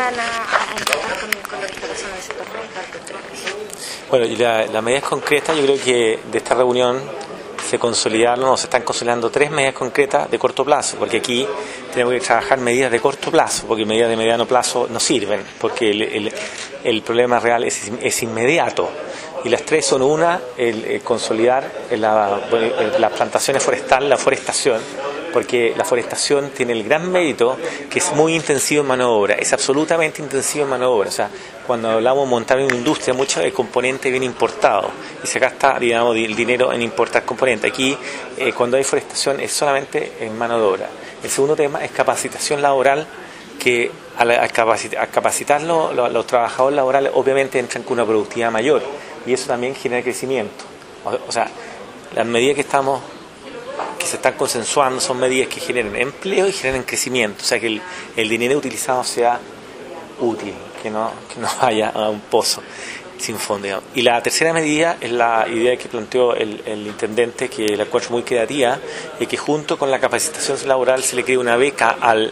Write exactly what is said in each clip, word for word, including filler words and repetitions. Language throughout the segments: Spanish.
ayudan a, a enfrentar con, con lo que está pasando en el sector forestal? Bueno, y la, las medidas concretas, yo creo que de esta reunión se consolidaron, no, se están consolidando tres medidas concretas de corto plazo, porque aquí tenemos que trabajar medidas de corto plazo, porque medidas de mediano plazo no sirven, porque el, el, el problema real es, es inmediato. Y las tres son una, el, el consolidar la, las plantaciones forestales, la forestación, porque la forestación tiene el gran mérito que es muy intensivo en mano de obra, es absolutamente intensivo en mano de obra. O sea, cuando hablamos de montar una industria, mucho el componente viene importado y se gasta, digamos, el dinero en importar componentes. Aquí, eh, cuando hay forestación, es solamente en mano de obra. El segundo tema es capacitación laboral, que al, al capacitar, al capacitar los, los, los trabajadores laborales, obviamente entran con una productividad mayor y eso también genera crecimiento. O, o sea, las medidas que estamos que se están consensuando son medidas que generen empleo y generen crecimiento, o sea que el, el dinero utilizado sea útil, que no, que no vaya a un pozo sin fondo. Y la tercera medida es la idea que planteó el, el intendente, que la encuentro muy creativa, y que junto con la capacitación laboral se le cree una beca al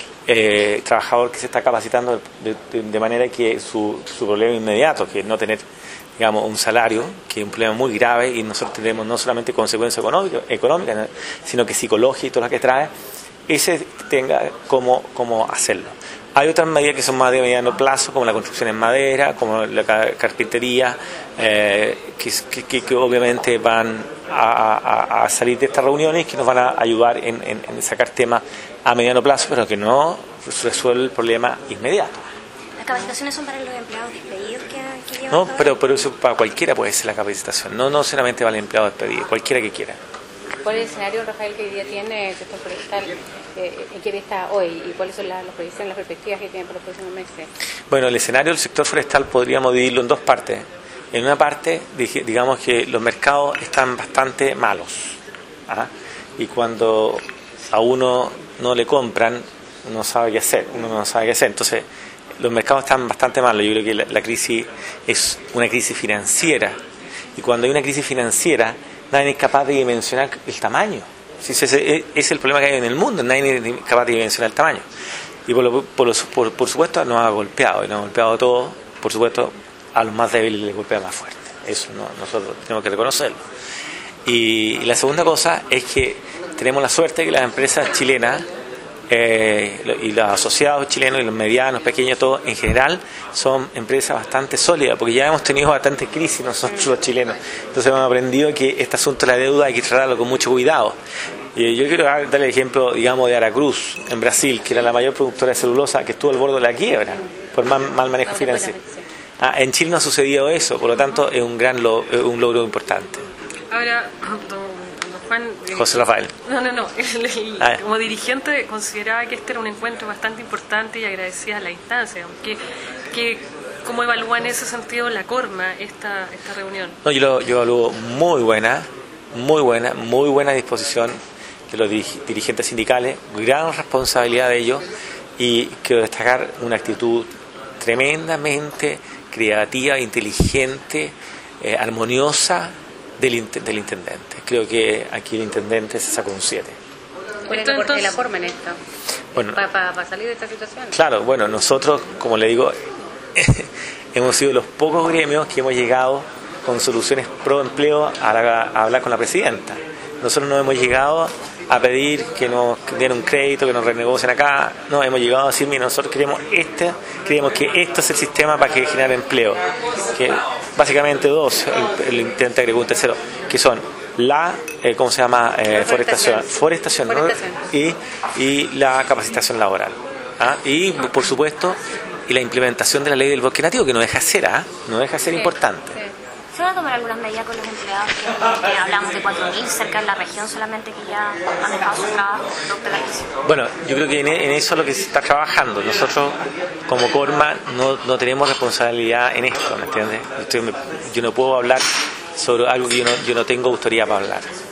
eh, trabajador que se está capacitando de, de, de manera que su, su problema inmediato, que es no tener, digamos, un salario, que es un problema muy grave, y nosotros tenemos no solamente consecuencias económicas, económicas sino que psicológicas y todo lo que trae, ese tenga cómo, cómo hacerlo. Hay otras medidas que son más de mediano plazo, como la construcción en madera, como la carpintería, eh, que, que, que obviamente van a, a, a salir de estas reuniones, que nos van a ayudar en, en, en sacar temas a mediano plazo, pero que no resuelve el problema inmediato. ¿Las capacitaciones son para los empleados despedidos que, que llevan? No, pero, pero eso para cualquiera puede ser la capacitación, no, no solamente para el empleado despedido, cualquiera que quiera. ¿Cuál es el escenario, Rafael, que hoy día tiene el sector forestal? Eh, ¿En qué está hoy? ¿Y cuáles son las, las proyecciones, las perspectivas que tiene para los próximos meses? Bueno, el escenario del sector forestal podríamos dividirlo en dos partes. En una parte, digamos que los mercados están bastante malos. ¿Ah? Y cuando a uno no le compran, no sabe qué hacer, uno no sabe qué hacer. Entonces, los mercados están bastante malos. Yo creo que la, la crisis es una crisis financiera. Y cuando hay una crisis financiera, nadie es capaz de dimensionar el tamaño. Si ese es el problema que hay en el mundo, nadie es capaz de dimensionar el tamaño. Y por, lo, por, los, por, por supuesto nos ha golpeado, y nos ha golpeado a todos. Por supuesto, a los más débiles les golpea más fuerte. Eso no, nosotros tenemos que reconocerlo. Y, y la segunda cosa es que tenemos la suerte de que las empresas chilenas eh, y los asociados chilenos y los medianos, pequeños, todos en general son empresas bastante sólidas, porque ya hemos tenido bastante crisis nosotros los chilenos. Entonces hemos aprendido que este asunto de la deuda hay que tratarlo con mucho cuidado. Y yo quiero darle el ejemplo, digamos, de Aracruz en Brasil, que era la mayor productora de celulosa, que estuvo al borde de la quiebra por mal, mal manejo financiero. Ah, en Chile no ha sucedido eso, por lo tanto es un gran lo, un logro importante. Ahora, don Juan, eh, José Rafael. No, no, no. El, el, ah, como dirigente consideraba que este era un encuentro bastante importante y agradecía a la instancia. Que, que, ¿Cómo evalúa en ese sentido la Corma esta, esta reunión? No, yo, lo, yo evalúo muy buena, muy buena, muy buena disposición de los dirigentes sindicales, gran responsabilidad de ellos, y quiero destacar una actitud tremendamente creativa, inteligente, eh, armoniosa del, del intendente. Creo que aquí el intendente se sacó un siete. ¿Cuál es el aporte de la Corma en esto? Bueno, para pa, pa salir de esta situación. Claro, bueno, nosotros, como le digo, hemos sido los pocos gremios que hemos llegado con soluciones pro empleo a, la, a hablar con la presidenta. Nosotros no hemos llegado a pedir que nos den un crédito, que nos renegocien acá. No, hemos llegado a decir, mira, nosotros queremos este, creemos que este es el sistema para que genere empleo. Que básicamente dos, el, el intendente agregó un tercero, que son la, eh, ¿cómo se llama? Eh, forestación, forestación, forestación, ¿no? y, y la capacitación laboral. ¿Ah? Y, por supuesto, y la implementación de la ley del bosque nativo, que no deja de ser, ¿ah? no deja de ser sí, importante. Sí. ¿Se van a tomar algunas medidas con los empleados? Que, que hablamos de cuatro mil cerca de la región solamente que ya han dejado su trabajo producto de la crisis. Bueno, yo creo que en, en eso es lo que se está trabajando. Nosotros, como Corma, no, no tenemos responsabilidad en esto, ¿me entiendes? Yo no puedo hablar sobre algo que yo no, yo no tengo autoridad para hablar.